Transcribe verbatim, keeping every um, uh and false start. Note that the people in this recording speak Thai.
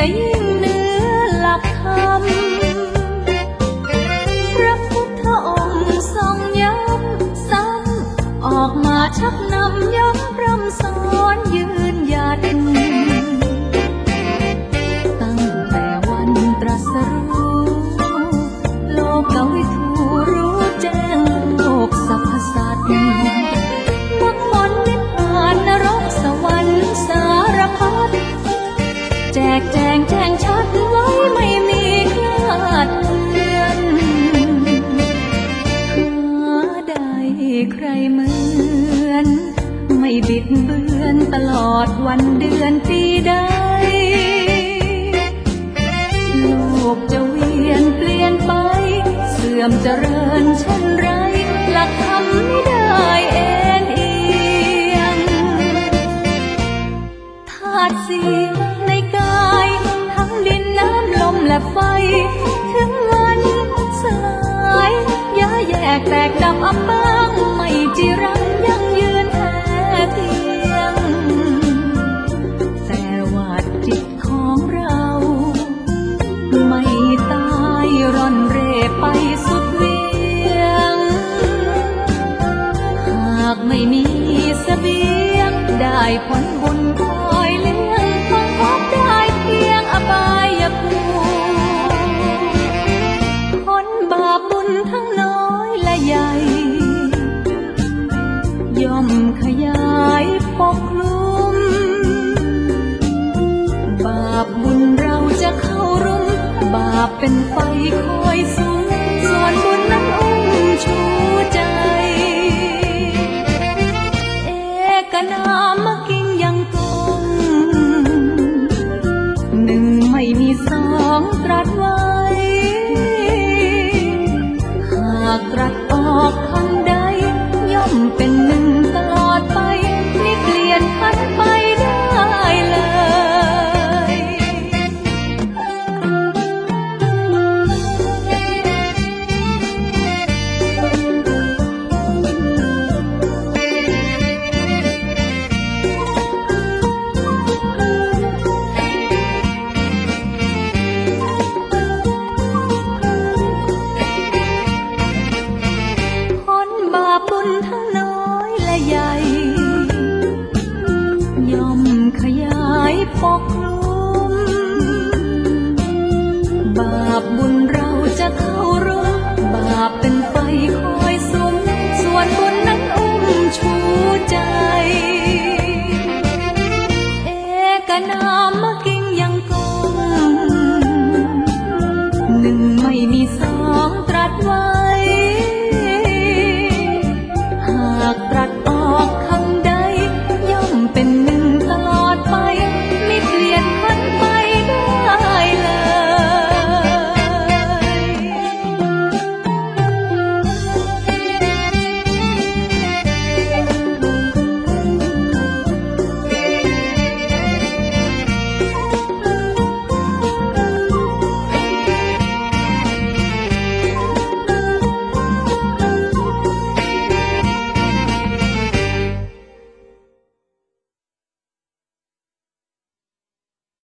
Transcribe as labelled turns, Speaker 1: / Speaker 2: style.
Speaker 1: ยิ่งเหนือหลักธรรมพระพุทธองค์ทรงย้ำซ้ำออกมาชักนำย้ำพร่ำสอนยืนหยัดตั้งแต่วันตรัสรู้โลกวิถูรู้แจ้งโลกสรรพสัตว์มรรคผลนิพพานนรกสวรรค์สารพัดแจกแจงแจ้งชัดไว้ไม่มีคลาดเคลื่อนหาได้ใครเหมือนไม่บิดเบือนตลอดวันเดือนปีใดโลกจะเวียนเปลี่ยนไปเสื่อมเจริญเช่นไรหลักธรรมไม่ได้เอ็นเอียงธาตุสี่ในกายทั้งดินน้ำลมและไฟถึงวันสลายย้ายแยกแตกดับอับปางไม่จีรังยั่งยืนแท้เทียงแต่ว่าจิตของเราไม่ตายร่อนเร่ไปสุดเวียงหากไม่มีเสบียงได้ผลบุญคอยเลี้ยงคงพบได้เพียงอบายภูมิผลบาปบุญทั้งน้อยและใหญ่ย่อมขยายปกคลุมบาปบุญเราจะเข้ารุมบาปเป็นไฟคอยสูงส่วนบุญนั้นอุ้มชูใจเอกนามกิ่งยังคงหนึ่งไม่มีสองตรัสไว้หากตรัสออกคำใดย่อมเป็นหนึ่งตลอดไปไม่เปลี่ยนพันไปได้เลยผลบาปบุญทั้งน้อยและใหญ่ย่อมขยายปกคลุมบาปบุญเราจะเข้ารุมบาปเป็นไฟคอยสุมส่วนบุญนั้นอุ้มชูใจ